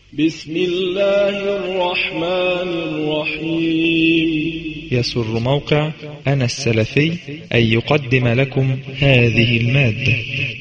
بسم الله الرحمن الرحيم. يسر موقع أنا السلفي أن يقدم لكم هذه المادة.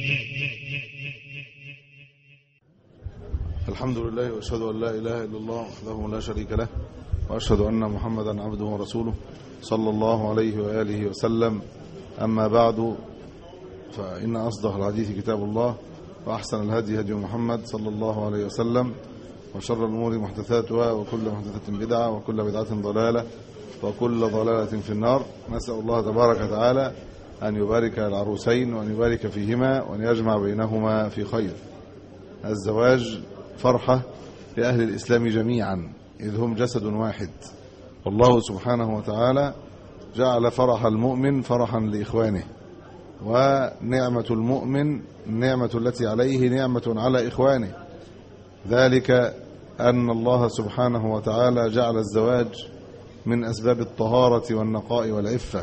الحمد لله وأشهد أن لا إله إلا الله وحده لا شريك له، وأشهد أن محمدا عبده ورسوله صلى الله عليه وآله وسلم. أما بعد، فإن أصدق الحديث كتاب الله، وأحسن الهدي هدي محمد صلى الله عليه وسلم، وشر الأمور محدثاتها، وكل محدثة بدعة، وكل بدعة ضلالة، وكل ضلالة في النار. نسأل الله تبارك وتعالى أن يبارك العروسين وأن يبارك فيهما وأن يجمع بينهما في خير. الزواج فرحة لأهل الإسلام جميعا، إذ هم جسد واحد، والله سبحانه وتعالى جعل فرح المؤمن فرحا لإخوانه، ونعمة المؤمن النعمة التي عليه نعمة على إخوانه، ذلك أن الله سبحانه وتعالى جعل الزواج من أسباب الطهارة والنقاء والعفة،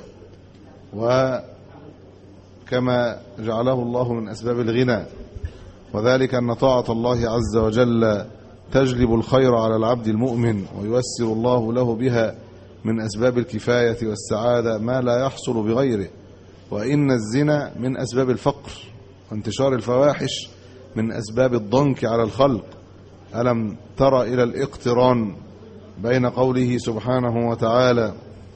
وكما جعله الله من أسباب الغنى، وذلك أن طاعة الله عز وجل تجلب الخير على العبد المؤمن، وييسر الله له بها من أسباب الكفاية والسعادة ما لا يحصل بغيره. وإن الزنا من أسباب الفقر، وانتشار الفواحش من أسباب الضنك على الخلق. ألم تر إلى الاقتران بين قوله سبحانه وتعالى: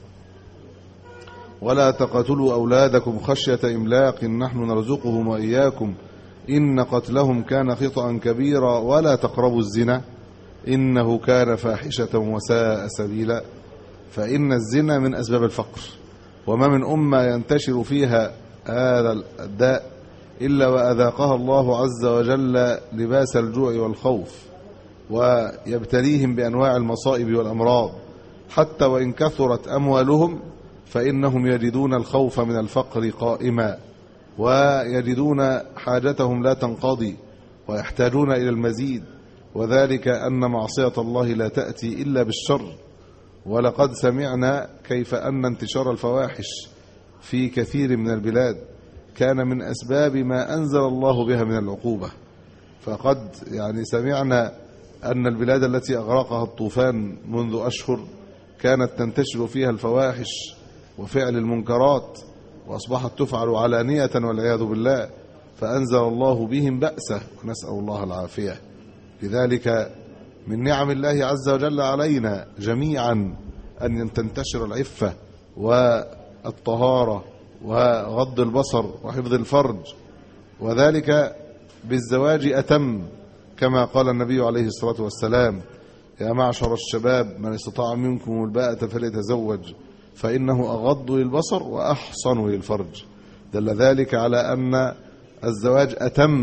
ولا تقتلوا أولادكم خشية إملاق نحن نرزقهم وإياكم إن قتلهم كان خطأ كبيرا ولا تقربوا الزنا إنه كان فاحشة وساء سبيلا. فإن الزنا من أسباب الفقر، وما من أمة ينتشر فيها هذا الداء إلا وأذاقها الله عز وجل لباس الجوع والخوف، ويبتليهم بأنواع المصائب والأمراض. حتى وإن كثرت أموالهم فإنهم يجدون الخوف من الفقر قائما، ويجدون حاجتهم لا تنقضي، ويحتاجون إلى المزيد، وذلك أن معصية الله لا تأتي إلا بالشر. ولقد سمعنا كيف أن انتشار الفواحش في كثير من البلاد كان من أسباب ما أنزل الله بها من العقوبة. فقد سمعنا أن البلاد التي أغرقها الطوفان منذ أشهر كانت تنتشر فيها الفواحش وفعل المنكرات، وأصبحت تفعل علانية والعياذ بالله، فأنزل الله بهم بأسه، ونسأل الله العافية. لذلك من نعم الله عز وجل علينا جميعا أن تنتشر العفة والطهارة وغض البصر وحفظ الفرج، وذلك بالزواج أتم، كما قال النبي عليه الصلاة والسلام: يا معشر الشباب من استطاع منكم الباءة فليتزوج فإنه أغض للبصر وأحصن للفرج. دل ذلك على أن الزواج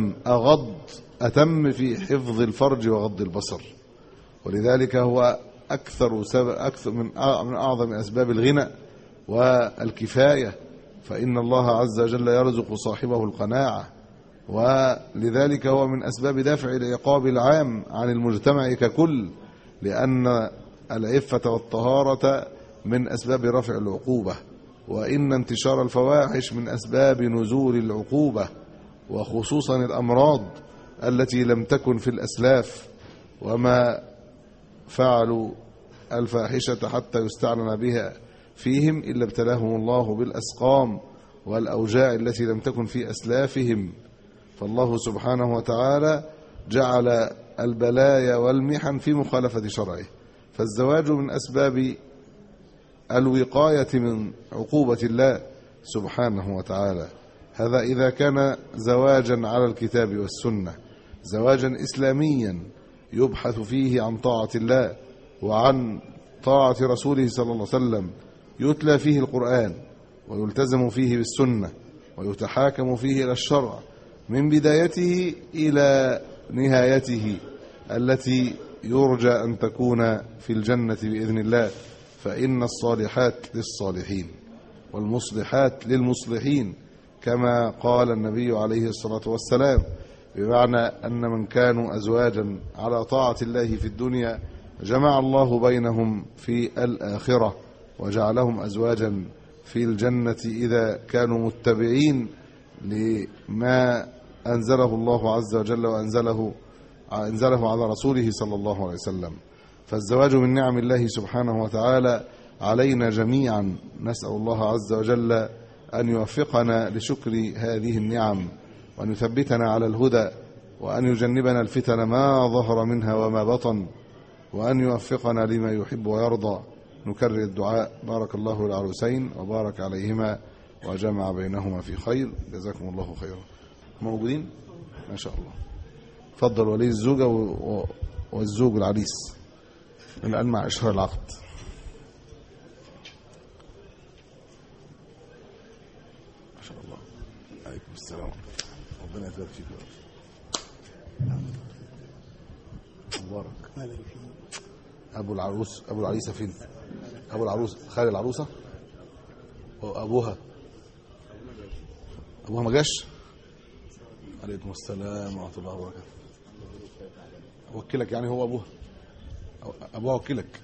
أتم في حفظ الفرج وغض البصر، ولذلك هو أكثر من أعظم أسباب الغنى والكفاية، فإن الله عز وجل يرزق صاحبه القناعة، ولذلك هو من أسباب دفع العقاب العام عن المجتمع ككل، لأن العفة والطهارة من أسباب رفع العقوبة، وإن انتشار الفواحش من أسباب نزول العقوبة، وخصوصا الأمراض التي لم تكن في الأسلاف، وما فعلوا الفاحشة حتى يستعلن بها فيهم إلا ابتلاهم الله بالأسقام والأوجاع التي لم تكن في أسلافهم. فالله سبحانه وتعالى جعل البلايا والمحن في مخالفة شرعه، فالزواج من أسباب الوقاية من عقوبة الله سبحانه وتعالى. هذا إذا كان زواجا على الكتاب والسنة، زواجا إسلاميا يبحث فيه عن طاعة الله وعن طاعة رسوله صلى الله عليه وسلم، يتلى فيه القرآن ويلتزم فيه بالسنة ويتحاكم فيه إلى الشرع من بدايته إلى نهايته التي يرجى أن تكون في الجنة بإذن الله. فإن الصالحات للصالحين والمصلحات للمصلحين، كما قال النبي عليه الصلاة والسلام، بمعنى أن من كانوا أزواجا على طاعة الله في الدنيا جمع الله بينهم في الآخرة وجعلهم أزواجا في الجنة إذا كانوا متبعين لما أنزله الله عز وجل وأنزله أنزله على رسوله صلى الله عليه وسلم. فالزواج من نعم الله سبحانه وتعالى علينا جميعا. نسأل الله عز وجل أن يوفقنا لشكر هذه النعم، وأن يثبتنا على الهدى، وأن يجنبنا الفتن ما ظهر منها وما بطن، وأن يوفقنا لما يحب ويرضى. نكرر الدعاء: بارك الله للعروسين وبارك عليهما وجمع بينهما في خير. جزاكم الله خيرا. موجودين ما شاء الله. تفضل ولي الزوجة والزوج العريس الآن مع إشهار العقد. ما شاء الله. عليكم السلام. ربنا يتبارك فيك. مبارك. أبو العريسة فين؟ أبو العروس خالي العروسة وأبوها ما جاش. عليكم السلام ورحمة الله وبركاته. وكلك يعني هو أبوها وكلك.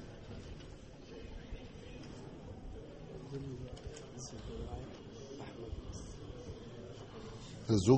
الزوج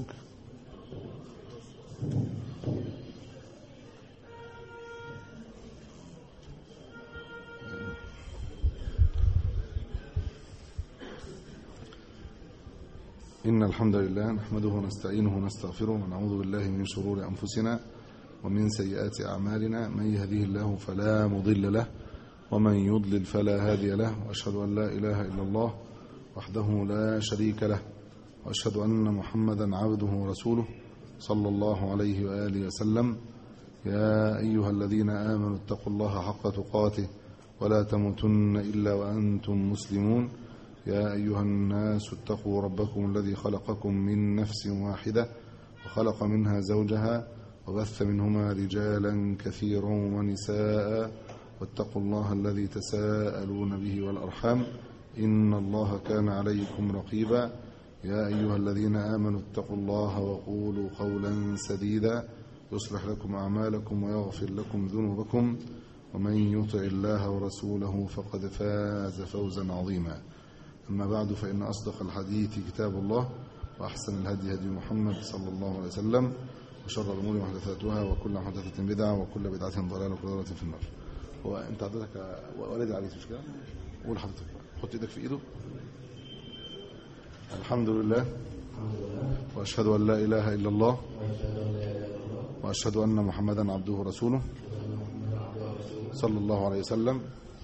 إن الحمد لله نحمده ونستعينه ونستغفره ونعوذ بالله من شرور أنفسنا ومن سيئات أعمالنا. من يهديه الله فلا مضل له ومن يضلل فلا هادي له. وأشهد أن لا إله إلا الله وحده لا شريك له، وأشهد أن محمدا عبده ورسوله صلى الله عليه وآله وسلم. يا أيها الذين آمنوا اتقوا الله حق تقاته ولا تموتن إلا وأنتم مسلمون. يا أيها الناس اتقوا ربكم الذي خلقكم من نفس واحدة وخلق منها زوجها وبث منهما رجالا كثيرا ونساء، واتقوا الله الذي تساءلون به والأرحام إن الله كان عليكم رقيبا. يا أيها الذين آمنوا اتقوا الله وقولوا قولا سديدا يصلح لكم أعمالكم ويغفر لكم ذنوبكم، ومن يطع الله ورسوله فقد فاز فوزا عظيما. أما بعد، فإن أصدق الحديث كتاب الله، وأحسن الهدي هدي محمد صلى الله عليه وسلم، وشر الأمور محدثاتها، وكل محدثة بدعة، وكل بدعة ضلالة، وكل ضلالة في النار. هو أنت حضرتك ولد العريس مش كده؟ قول حضرتك، حط إيدك في إيده. الحمد لله وأشهد أن لا إله إلا الله وأشهد أن محمدا عبده ورسوله صلى الله عليه وسلم.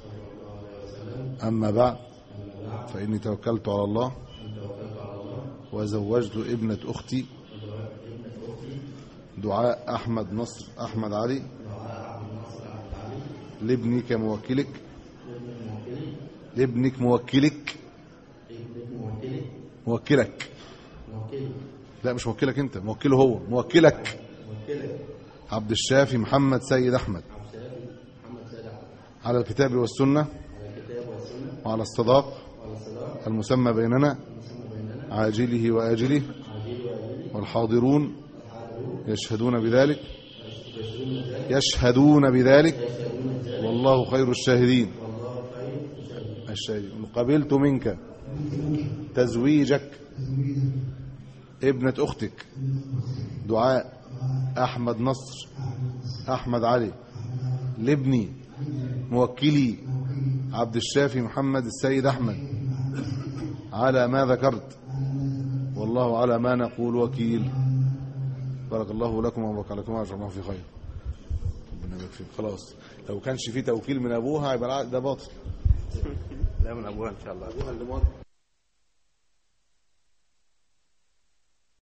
أما بعد، فإني توكلت على الله وزوجت ابنة أختي دعاء أحمد نصر أحمد علي لابنك موكلك لا مش موكلك انت، موكله هو، موكلك عبد الشافي محمد سيد أحمد على الكتاب والسنة وعلى الصداق المسمى بيننا عاجله وآجله، والحاضرون يشهدون بذلك والله خير الشاهدين. قبلت منك تزويجك ابنة أختك دعاء أحمد نصر أحمد علي لابني موكلي عبد الشافي محمد السيد أحمد على ما ذكرت، والله على ما نقول وكيل. بارك الله لكم وبارك عليكم وجزاكم الله في خير. ربنا يبارك فيك. خلاص، لو كانش في توكيل من أبوها يبقى ده باطل. لا، من أبوها إن شاء الله. أبوها اللي